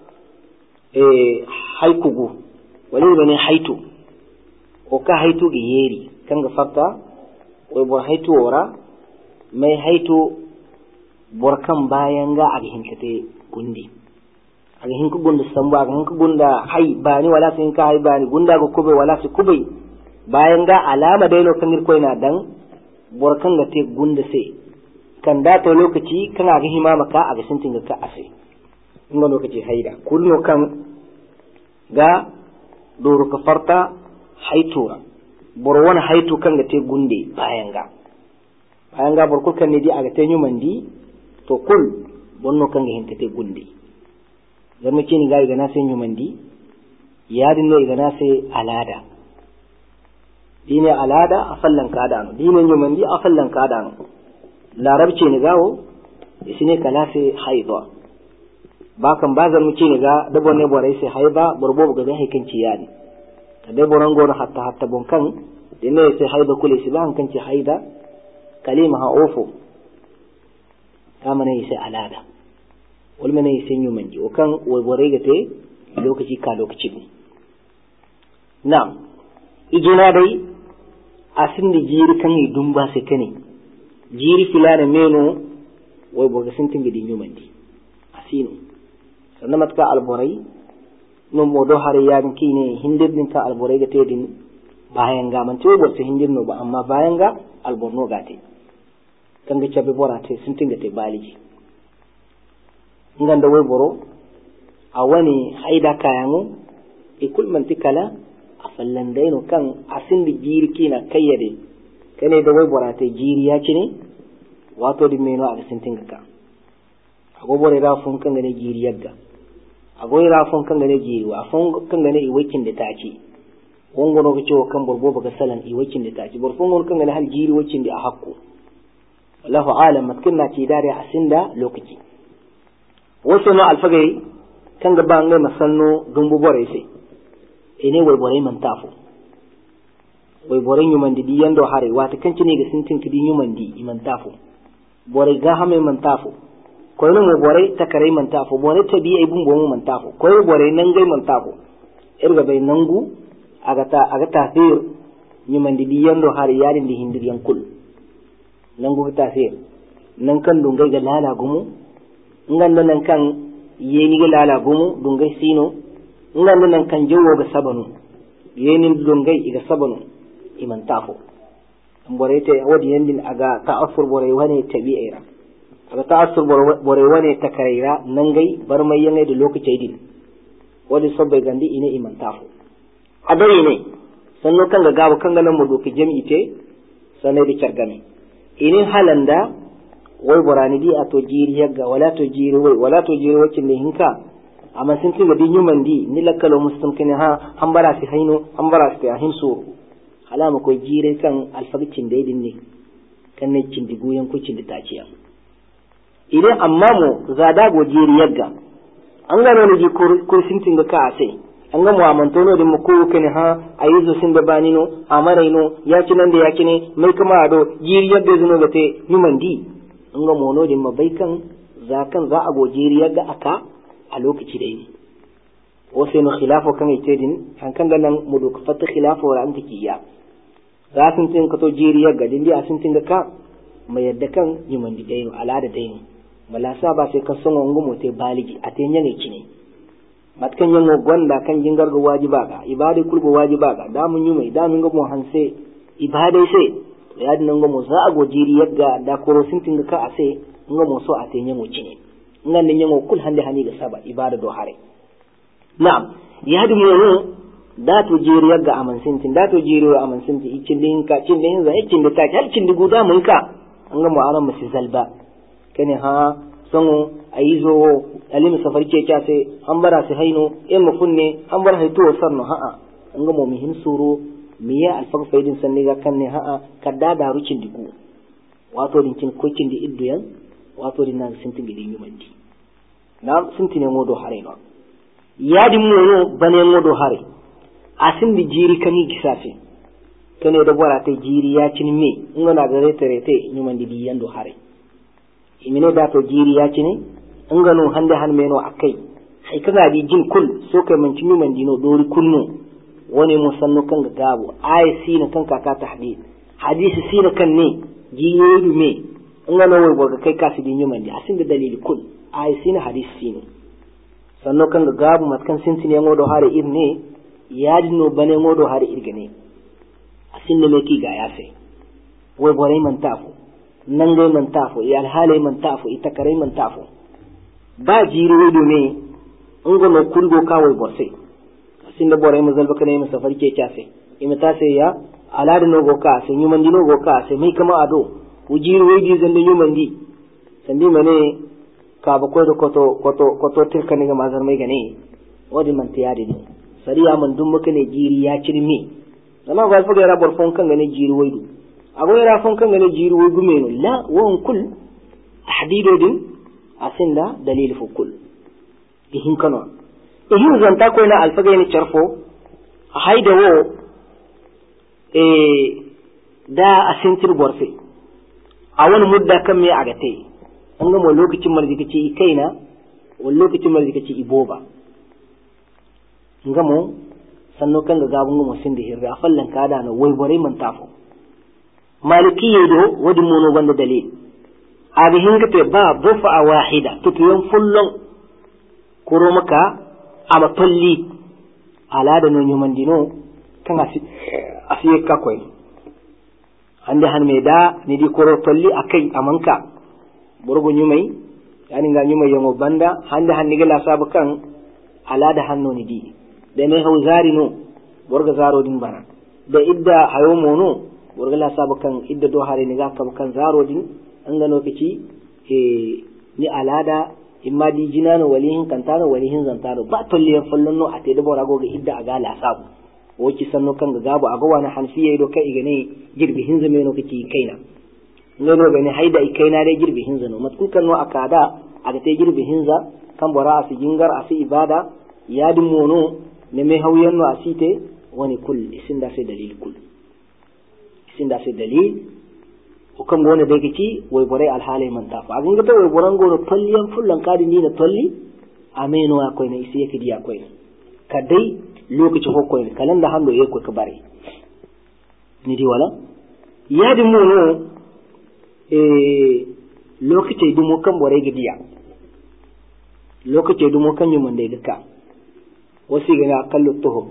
حيكوغو ولو بني حيتو وكا حيتو غيري كان غفرتا wai bor haitu wora mai haitu borkan bayan ga a gihin kate gundi a gihin ku gunda samba a gihin ku gunda hai bani wala sun ka hai bani gunda ga kube wala su kube bayan ga alama dai no kan irko ina dan borkan ga te gunda sai kan da to lokaci kana ga himama ka a gisin tinga ka ase inga lokaci haida kullu kan ga doro ka farta haitura borwana haitu kan ga te gunde bayan ga borkul kan ne di aga te nyumandi to kul bonno kan ga hinta te gunde zama ce ni ga na sai nyumandi yadin no ga na sai alada dine alada a fallan ka da no dine nyumandi a fallan ka da no larabci ni gawo isine kala sai haidwa bakan bazan mu ce ni ga dabo ne borai sai haiba borbo ga haikanci yani dai boran gona hatta bonkan dinne sai haida kule si ban kanci haida kalima ha ofo kama ne sai alada wal mane sai nyumanji o kan wai borai gate lokaci ka lokaci ne na'am ijina dai asin da jiri kan yi dumba sai kane jiri filana meno wai boga sintin gidi nyumandi asino sannan matka alborai non mo do hare yagan kine hindirdin ta alborai ga tedin bayan ga man to borta hindir no ba amma bayan ga alborno ga te kan ga cabe borate sun tinga te baliji nganda way boro awani haida kayango ikul mantikala afallandaino kan asindi jiri kina kayyade kane da way borate jiri ya cini wato di meno aga sintinga ka ago bore ra fon kan gane jiri yagga ago ra fon kan gane jiri wa fon kan gane iwakin da taci wongo no ko kan borbo baga salan iwakin da taci bor fon kan gane hal jiri wacin da a hakku wallahu alam matkinna ci dare asinda lokaci wasu no alfagai kan ga bangai masanno dumbu bore sai ene way bore man tafu way bore nyuman di yando hare wata kanci ne ga sintin kidi nyuman di iman tafu bore ga hame man tafu ko no mo bore takare man tafu bore tabi'i bun bo man tafu ko bore nan gai man tafu irga bai nangu agata fir nyuman di yando hare yarin di hindir yankul nangu ta fir nan kan dungai ga lala gumu nganda nan kan yeni ga lala gumu dungai sino nganda nan kan jowo ga sabanu yeni dungai ga sabanu iman tafo amborete wadi yandin aga ta'assur bore wane tabi'ira aga ta'assur bore wane takaraira nangai barmai yangai da lokaci din wadi sabbai gandi ine iman tafo adai ne sanno kan ga gaba kan ga nan mu doki jami'i te sanai da chargame inin halanda way borani di ato jiri yagga wala to jiri wacce ne hinka amma sun tiga di nyuman di ni lakkalo muslim kene ha hambara si haino hambara si ahin so alama ko jire kan alfagicin da idin ne kan ne cin diguyen ko cin da taciya idan amma mu zada go jiri yagga an ga no ji kursin tinga ka sai an ga mu amantono din mu ko kene ha ayizo sin da banino amaraino ya kinan da ya kine mai kama ado jiri yagga zuno gate nyuman di nga mono din mabaikan zakan za a gojeriya ga aka a lokaci da yi wasu no khilafo kan ite din an kan ganan mu do fata khilafo wa an tikiya za sun tin ka to jeriya ga din a sun tin ga ka mai yadda kan yiman di dai al'ada dai bala sa ba sai ka son wangu mote baligi a te nyane kine matkan yango gonda kan jingar ga wajiba ga ibade kulgo wajiba ga da mun yi mai da mun ga mu hanse ibade sai ya dinan gomo za a gojiri yadda da koro sintin ka a sai ngomo so a tenye mu cine ngan ne nyango kul hande hani ga saba ibada do hare na'am ya dum no da to jiri yadda aman sintin da to jiri wa aman sintin icin din ka cin din za icin da ta har cin digu da mun ka an ga mu aran mu zalba kane ha songo ayizo alim safar ke kya sai an bara sai haino in mu kunne an bar haito sarno ha'a an ga mu mihin suru miya alfan faidin sanne ga kan ne ha'a kadda da rucin digu wato din kin kokin di idduyan wato din nan sintin gidi mandi na sintin ne modo hare no ya din mono bane modo hare asin di jiri kani gisafe kane da gwara ta jiri ya cin me ngana ga rete mandi di yando hare imine da to jiri ya cin ngano hande han meno akai sai kaga di jin kul so kai man cin mandi no dori kunno wani musannu kan ga gabo ayi sina kan kaka tahdid hadisi sina kan ne jiyodu me ngana wai boga kai kasi din yuman di asin da dalili kul ayi sina hadisi sina sanno kan ga gabo matkan sintine ngodo hare irne yadi no bane ngodo hare irgane asin da meki ga yafe wai bore man tafu nan gai man tafu ya alhale man tafu ita kare man tafu ba jiyodu me ngono kulgo kawai borsai sinda bore mu zalba kane mu safar ke kyafe imita sai ya alada no go ka sai nyuman di no go ka sai mai kama ado ujiru wadi zanda nyuman di sandi mane ka ba ko da koto tirkani ga mazar mai gane wadi man tiyadi ne sariya man dum maka ne jiri ya cirmi amma ba fa ga rabar fon kan gane jiri waidu ago ya fon kan gane jiri waidu meno la wa kul tahdidodin asinda dalil fu kul ihin kano ihin zanta ko na alfaga ni charfo haida wo da asintir borfe a wani mudda kan me agate an ga mo lokacin marzika ce kaina wani lokacin marzika ce iboba ngamo sanno kan ga gabun mo sinde hirra fallan kada na wai bare man tafo maliki yedo wadi mono banda dalil abi hingate ba bufa wahida tutuyon fullon kuro maka ama tolli ala da no nyumandino kan asi ka koy hande han me da ni di koro tolli akai amanka borgo nyumai yani ga nyuma yango banda hande hanni gala sabu kan alada hanno ni di da me hau zari no borga zaro din bana da idda hayo mono borga la sabu kan idda do hare ni ga kam kan zaro din an gano kici ni alada imma di jinano walihin kantano walihin zantano ba tolliyan fallon no ate da bora goga idda aga la sabu woki sanno kan ga gabu aga wani hanfiye do kai igane girbi hinza me no kici kaina ngano bane haida ikaina dai girbi hinza no matkul kan no akada aga te girbi hinza kan bora asi jingar asi ibada yadi mono ne me hawyan no asite wani kul isinda sai dalil kul isinda sai dalil hukum gona dai kici way bore alhale man tafa agin ga way boran gono tolliyan fullan kadi ni na tolli ameno akoy ne isi yake dia akoy kadai lokaci hokkoy kalan da hando yeko ka bare ni di wala yadi mono lokaci dumo kan bore gidiya lokaci dumo kan yuman da duka wasu ga kallo tuhum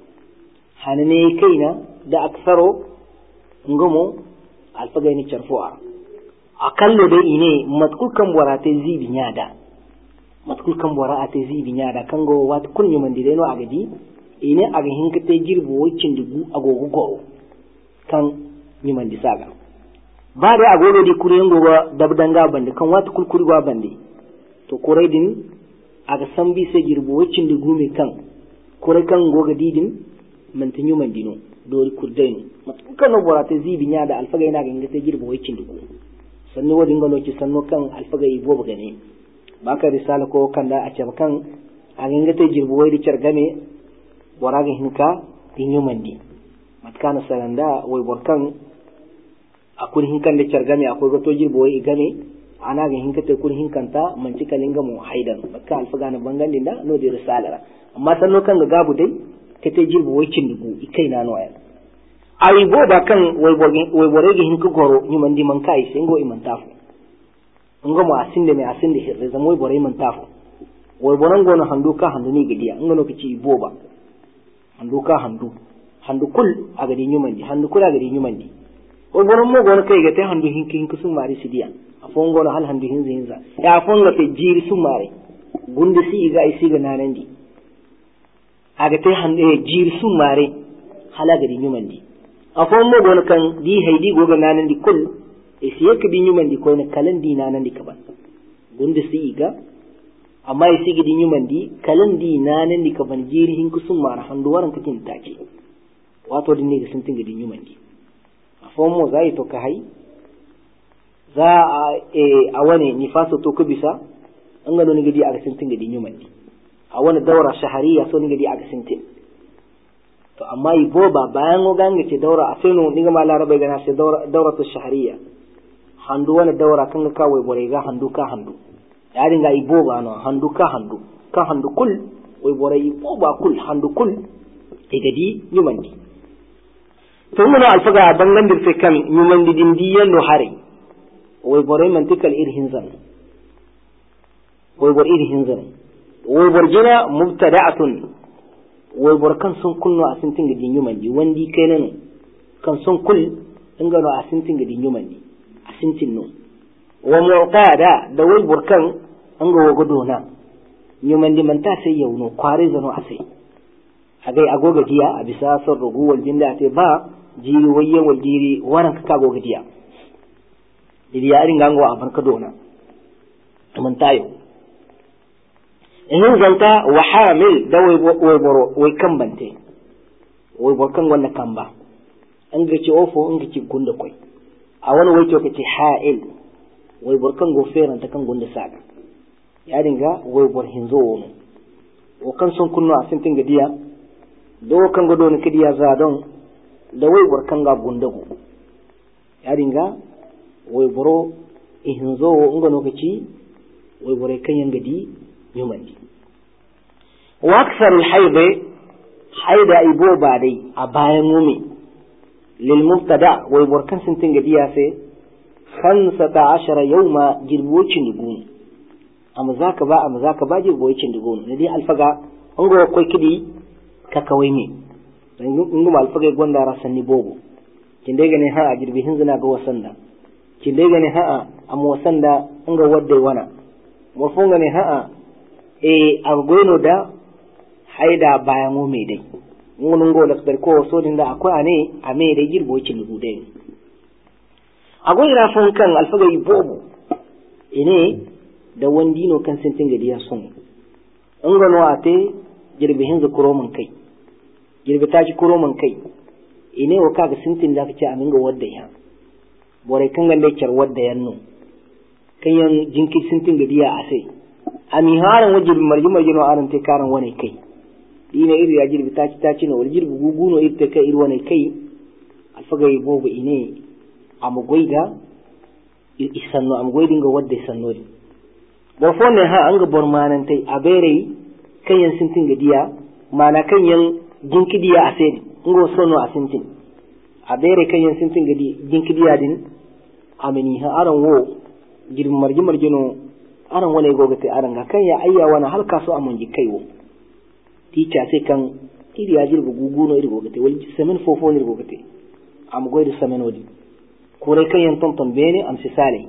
hanane kaina da aksaro ngomo alfaga ni charfu'a akallo dai ine matkul kan borate zibi nyada matkul kan borate zibi nyada kango wat kun yuman di no agadi ine aga hinkate girbo wicin dugu agogo goro kan yuman di saga ba da agogo di kuren goga dabdanga bande kan wata kulkuri go bande to kurai din aga sambi sai girbo wacin da gume kan kurai kan goga didin mantanyu mandino dori kurdainu matukan no borata zibi nya da alfaga ina ga ingata girbo wacin da gume sannu wadi ngalo ci sanno kan alfaga ibo baga ne baka risala ko kan da a ce kan aga ingata girbo wai di chargame boraga hinka tinyu mandi matkana salanda wai borkan akun hinkan da chargame akwai gato jirbo wai igame ana ga hinkata kun hinkanta manci kalinga mu haidan bakka alfaga na bangan dinda no di risala amma sanno kan ga gabu dai kate jirbo wai kin dugu ikai na no aya ai bo ba kan wai bore ga hinka goro ni mandi man kai sai ngo iman tafu ngo mu asinde me asinde hirre zam wai bore man tafu wai boran gona handu ka handu ni gidiya ngono kici bo ba handu ka handu kul aga di nyumandi handu kul aga di nyumandi o bonon mo gono kai ga te handu hinkin kusum mari sidiya afon gono hal handu hinza ya afon ga te jiri sumare gunde si ga isi ga nanandi aga te hande jiri sumare hala ga di nyumandi afon mo gono kan di haidi goga nanandi kul isi yake di nyumandi ko ne kalan di nanandi kaban gunde si ga amma isi ga di nyumandi kalan di nanandi kaban jiri hin kusum mara handu waran kakin take wato dinne ga sun tinga di nyumandi fomo zai to kai za a wani nifaso to ku bisa an gano ni gidi a ga sintin gidi nyumandi a wani daura shahariya so ni gidi a ga sintin to amma i boba bayan o ganga ce daura a sai no ni ga mala rabai gana sai daura to shahariya handu wani daura kan ga kawai bore ga handu ka handu ya dinga i boba no handu ka handu kul wai bore i boba kul handu kul e gadi nyumandi to mun alfaga bangan dirte kan nyuman didin diyan no hare way bore mantikal irhinzan way bor irhinzan way bor jina mubtada'atun way bor kan sun kunno asintin gidi nyuman di wandi kainan kan sun kul ingano asintin gidi nyuman di asintin no wa mu'tada da way bor kan anga wogo dona nyuman di man ta sai yauno kware zano asai agai agoga diya a bisa son rugu wal jinda te ba jiri wayyan wal jiri waran ka goga diya diya arin gango a barka dona man tayo in zanta wa hamil da way boro way kambante way bor kan wannan kamba an ga ci ofo an ga ci gunda koi a wani way to kace ha'il way bor kan go feran ta kan gunda saka ya dinga way bor hinzo wono o kan son kunno a sintin ga diya do kan go don kidiya za don da way bor kan ga gundago ya dinga way boro ihinzo wo ngono kaci way bore kan yanga di nyumandi wa aksar al hayd haida ibo ba dai a bayan mumi lil mubtada way bor kan sintin ga diya sai 15 yawma jirbocin dugun amma zaka ba jirbocin dugun ne dai alfaga ngo koy kidi ka kawai ne ngum alfaga gonda rasanni bobo kinde gane ha a jirbi hinzina ga wasanda kinde gane ha a am wasanda nga wadde wana morfonga ne ha'a argoino da haida bayan mu me dai mun go lakbar ko so din da akwai ane a me dai girbo ci lugu dai agoy rafon kan alfaga bobo ine da wandino kan sentin gadi ya son an gano ate girbe hin zakuro man kai girbe ta ci kuro man kai ine wa kaga sentin da kace amin ga wadda ya bore kan galle char wadda yanno kayan jinki sentin gadi ya ase ami haran wajib marji no aran te karan wane kai dina iri ya girbi ta ci no wal girbi guguno irte kai ir wane kai alfaga bobo ine am goida isanno am goidin ga wadda isanno di bo fonne ha anga bormanan tai abere kayan sintin ga diya mana kayan jinki diya asedi ngo sono asintin abere kayan sintin ga jinki diya din amini ha aran wo girbi marji no aran wane gogate aran ga kan ya ayya wana halka so amon jikai wo tica sai kan iri ya jirbu guguno iri gogate wal semen fofo iri gogate am goido semen wodi kore kan yan tonton bene am sisale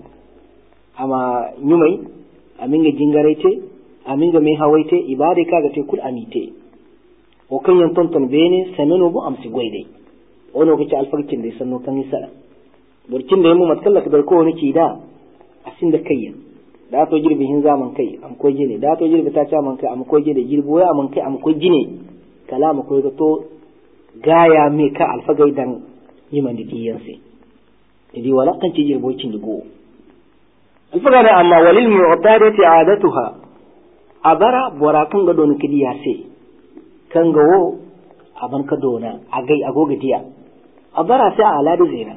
ama nyumai aminga jingarete aminga me hawaite ibade kaga te kul amite o kan yan tonton bene semeno bo am si goide ono kace alfarkin dai sanno kan sala burkin da mu matkalla ka ko wani ki da asin da kayyan da to jirbi hin zaman kai am ko jine da to jirbi ta ta man kai am ko jine jirbi waya man kai am ko jine kalama ko ga to gaya me ka alfagai dan yiman dikiyan sai idi wala kan ci jirbo cin dugo alfaga da amma walil mu'tadati adatuha abara bora kan ga don kidiya sai kan ga wo aban ka dona agai agoga diya abara sai ala da zina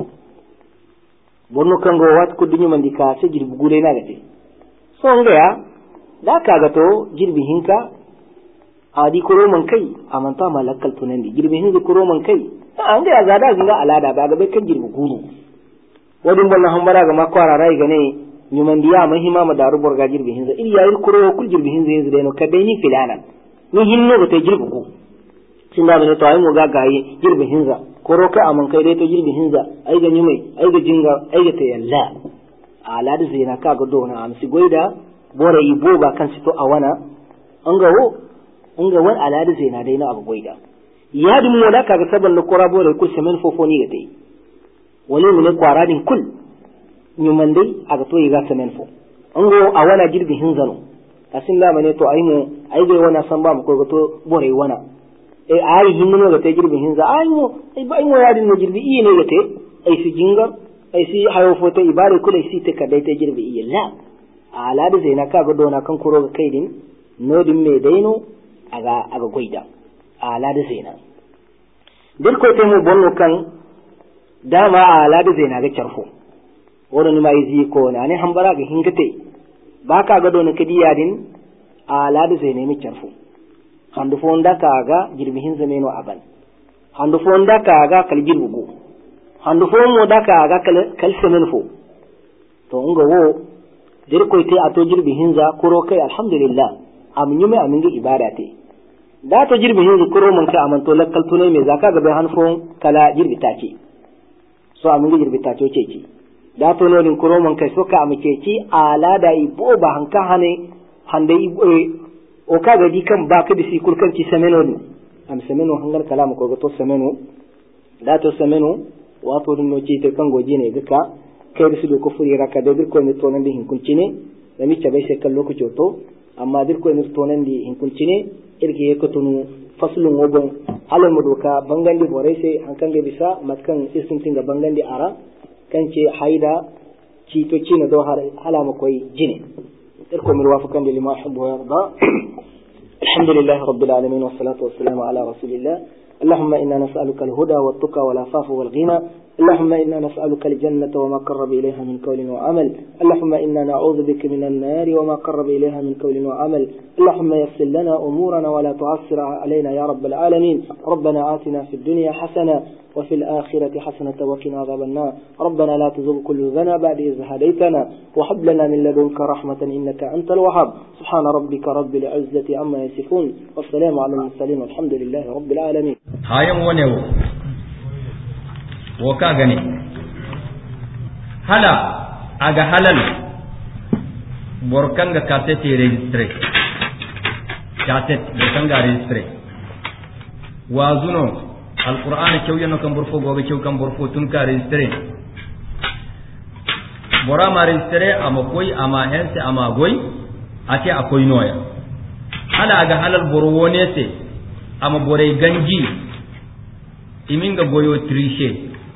bonno kan ga wat ku dunyi mandika sai jirbi gure na gate so ngaya da ka ga to jirbi hinka adi koro man kai amanta malakal tunandi jirbi hinka koro man kai an ga zada zinga alada ba ga be kan jirbi guru wadin bolla hambara ga makwara rai gane nyuman diya mahima ma daru borga jirbi hinza il yayin kuro kul jirbi hinza hinza deno kadai ni filana ni hinno ga te jirbi ku sinda bane to ay mo ga gayi jirbi hinza koro ka aman kai dai to jirbi hinza ai ga nyumai ai ga jinga ai ga te yalla ala da zina ka ga dona am si goida bore yi boba kan sito awana anga wan ala da zina dai na abu goida ya dum wala ka ga saban kora bore ku semen fofo ni ga dai wale mu ne kwara din kul nyuman dai aga to yiga semen fo a wana jirbi hinzano asin la mane to ai ga wana san ba mu ko to bore wana ai hinno ga te jirbi hinza ai mo ya din no jirbi i ne ga te ai su jinga ai si hayo fo te ibare kula si te ka dai te jirbi i la ala da zaina ka ga dona kan kuro ga kai din no din me daino aga goida ala da zaina dir ko te mu bonno kan dama ala da zaina ga charfo wono ma izi ko na ne hambara ga hingate ba ka ga dona kadiya din ala da zaina mi charfo handu fonda ka ga jirbi hinza meno aban handu fonda ka ga kal jirbugo handu fomo da ka ga kal semen fo to ngo wo dir ko te ato jirbi hinza kuro kai alhamdulillah am nyume aminga ibada te da to jirbi hinza kuro mun kai amanto lakkal tunai me zaka ga bai hanfon kala jirbi tace so aminga jirbi tace ce da to no din kuro mun kai so ka amike ci ala da ibo ba hanka hane hande o ka ga di kan ba ka bisi kulkan ci semeno ni am semeno hangar kalam ko to semeno da to semeno wato din no ci te kan goje ne duka kai bisu do ko furi raka da dir ko ne to nan di hin kulcine da mi tabai sai kan lokaci to amma dir ko ne to nan di hin kulcine irge yake tunu faslun wobon halon mu doka bangandi bore sai an kan ga bisa matkan isin tinga bangandi ara kan ce haida ci to ci na do hala ma koy jine irko mi wafakan lima yuhibbu wa yarda alhamdulillah rabbil alamin wassalatu wassalamu ala rasulillah اللهم إنا نسألك الهدى والتقى والعفاف والغنى اللهم إنا نسألك الجنة وما قرب إليها من قول وعمل اللهم إنا نعوذ بك من النار وما قرب إليها من قول وعمل اللهم يسر لنا أمورنا ولا تعسر علينا يا رب العالمين ربنا آتنا في الدنيا حسنة وفي الآخرة حسنة وقنا عذاب النار ربنا لا تزغ قلوبنا بعد إذ هديتنا وهب لنا من لدنك رحمة إنك أنت الوهاب سبحان ربك رب العزة عما يصفون والسلام على المرسلين والحمد لله رب العالمين hayan wane wo ka gani hala aga halal borkanga cassette registré cassette borkanga registré wazuno alquran cewyano kam borfo gobe cew kam borfo tun ka registré bora ma registré ama koy ama hense ama goy ate akoy noya ala ga halal boro wonese ama bore ganji iminga goyo triche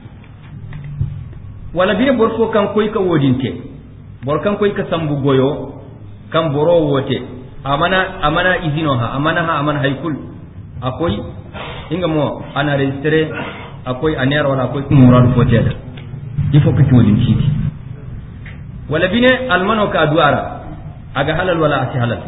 wala bine borfo kan koy ka wodinte bor kan koy ka sambu goyo kan boro wote amana izino ha amana haykul akoy inga mo ana registré akoy anera wala akoy mural foteda il faut que tu wodin citi wala bine almano ka duara aga halal wala ati halal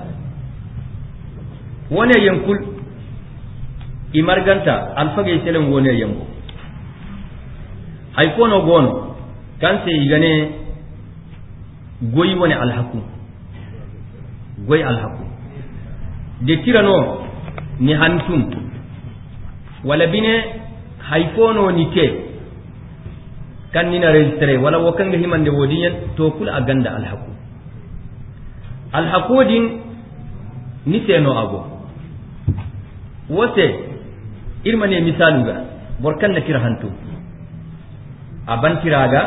wone yankul imarganta alfage selen wone yango hay kono gono kan se igane goyi woni alhaku de tirano ni hantum wala bine hayfono ni ke kan ni na registré wala wakanga himande wodiyen to kul aganda alhaku din ni seno ago wote irmane misalu ga borkan na tira hantu aban tiraga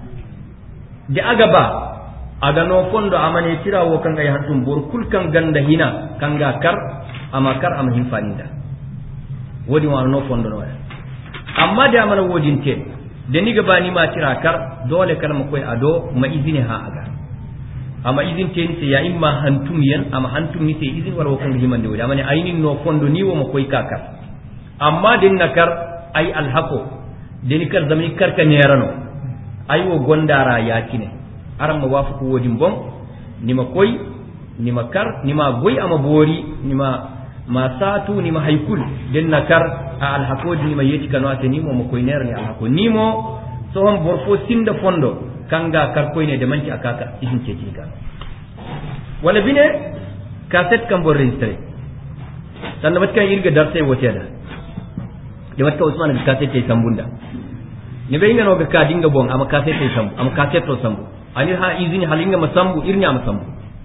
de agaba aga no fondo amane tirawo kanga ya hantum bor kulkan ganda hina kanga kar ama hinfaninda wodi wa no fondo no amma da amana wodinte da ni gaba ni ma tira kar dole kalma koy ado ma izini ha aga ama izin ten se ya imma hantum yan ama hantum ni se izin wala wakanga himande wodi amane aynin no fondo ni wo ma koy kakar amma din nakar ay alhaqo deni kar zamani karka nerano ay wo gondara yakine aram wafuku wodin bom nima koy nima kar nima boy ama bori nima masatu nima haykul den nakar alhaqo nima yeti kano ateni mo koy nerani alhaqo nimo so hon borfo sinda fondo kanga kar koy ne de manci akaka izin ceci ka wala bine cassette kam bo registré tan batka irga darse woteda de watta Usman ga cassette sambunda ne be ngano ga ka dinga bon ama cassette sambu ama cassette to sambu anir ha izini halinga masambu irnya masambu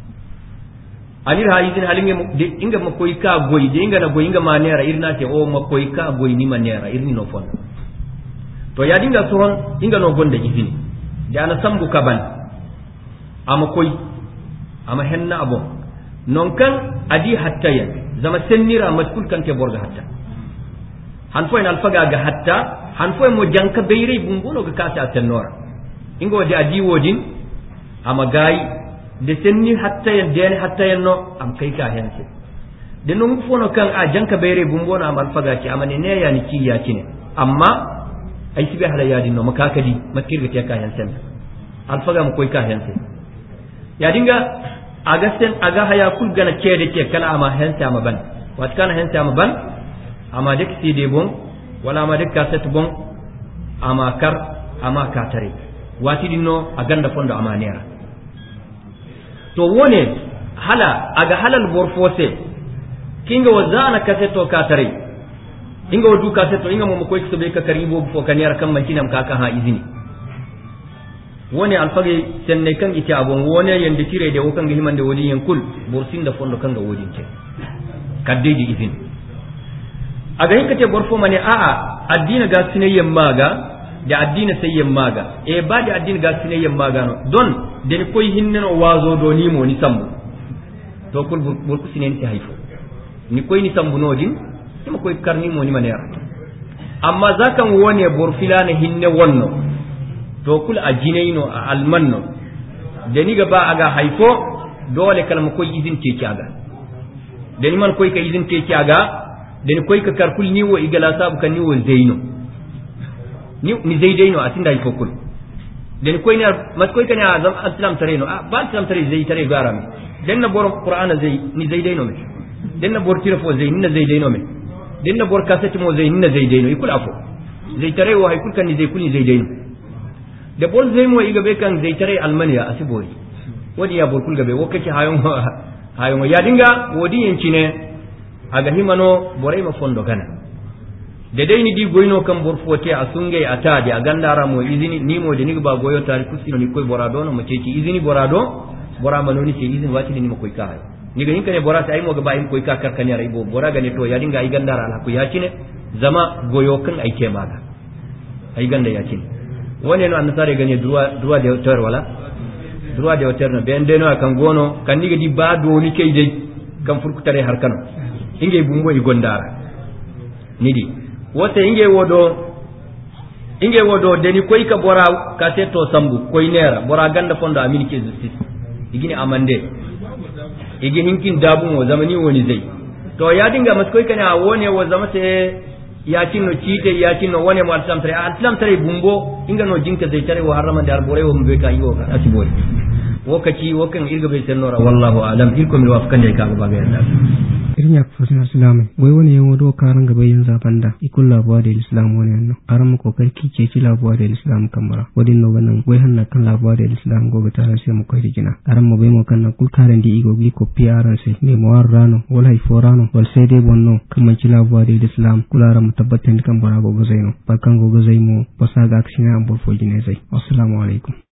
anir ha izini halinga de inga makoy ka goy de inga na goy inga manera irna te o makoy ka goy ni manera irni no fon to ya dinga sohon inga no gonda izini de ana sambu kaban ama koy ama henna abo non kan adi hatta ya zama sennira matkul kan ke borga hatta han fo en alfaga ga hatta han fo mo janka beyre bumbuno ga kasa tennora ingo de adi wodin ama gayi de senni hatta yen den hatta yen no am kai ka hense de no fono kan a janka beyre bumbuno am alfaga ci amane ne ya ni ki ya kine amma ay sibe hala yadi no makakadi makirga te ka hense alfaga mo koy ka hense ya dinga aga sen aga haya kul gana cede ke kala ama hense ama ban wat kana hense ama ban ama dek CD bon wala ama dek cassette bon ama kar ama katare wati dinno aganda fondo ama nera to wone hala aga halal borfose kinga wazana cassette to katare inga wadu cassette inga mo ko ikso be ka karibo fo kanera kam mantinam kaka ha izini wone alfage senne kan ite abon wone yende tire de wokan ga himande wodi yankul borsinda fondo kanga wodi te kaddeji izini aga hinkate borfo mane a'a addina ga sinayyan maga da addina sayyan maga ba da addina ga sinayyan maga no don de ni koy hinneno wazo do ni mo ni sambu to kul burku sinen ti hayfo ni koy ni sambu no din ni koy karni mo ni manera amma zakan wone borfilana hinne wonno to kul ajinaino a almanno de ni gaba aga hayfo dole kalma koy izin te kiaga de ni man koy ka izin te kiaga den koy ka karkul ni wo igala sabu kan ni wo zaino ni zaidaino atinda yi fokul den koy ne mat koy kan ya zam aslam tareno ba aslam tare zai tare garami den na bor qur'ana zai ni zaidaino me den na bor tirafo zai ni na zaidaino me den na bor kasati mo zai ni na zaidaino ikul afo zai tare wo hay kul kan ni zai kul ni zaidaino de bor zai mo igabe kan zai tare almaniya asibori wodi ya bor kul gabe wo kake hayon ya dinga wodi yanci ne aga himano borai ma fondo gana de dai ni di goyno kam bor fote asunge atade agandara mo izini ni mo de ni ba goyo tari kusino ni koy borado no mo ceci izini borado bora manoni se izin wati ni makoy ka ni ga hinkane bora sai mo ga bayin koy ka karkani rai bo bora ga ne to ya dinga ai gandara ala ku ya cine zama goyo kan ai ke maga ai ganda ya cine woni no annasare gane droit de auteur wala droit de auteur no ben de no kan gono kan ni ga di ba do ni kay dai kan furkutare har kano inge bumbo i gondara nidi wote inge wodo deni koy ka bora ka seto sambu koy nera bora ganda fondo amini ke justice igini amande igi hinkin dabu mo zamani woni zai to ya dinga maskoy kana wone wo zamate ya cinno cite ya cinno wone mo atlam tare bumbo inga no jinka zai tare wa harama dar bore wo mbe ka yiwo ka asibori wokaci wokan irga bai sennora wallahu alam irko mi wafkan da ka ba ga yanda irin ya fasin islam wai wani yan wado karan gaba yin zabanda ikul labuwa da islam wani yanno aran mu kokar kike ci labuwa da islam kamara wadin no ganan wai hanna kan labuwa da islam gobe tare sai mu kai gina aran mu bai mu kan kul karan di igo gi ko piaran sai me mo warrano wal hay forano wal sai dai bonno kan ci labuwa da islam kula ran mu tabbatan kan bara gobe zaino ba kan gobe zai mu ba sa ga aksina an burfo gine zai assalamu alaikum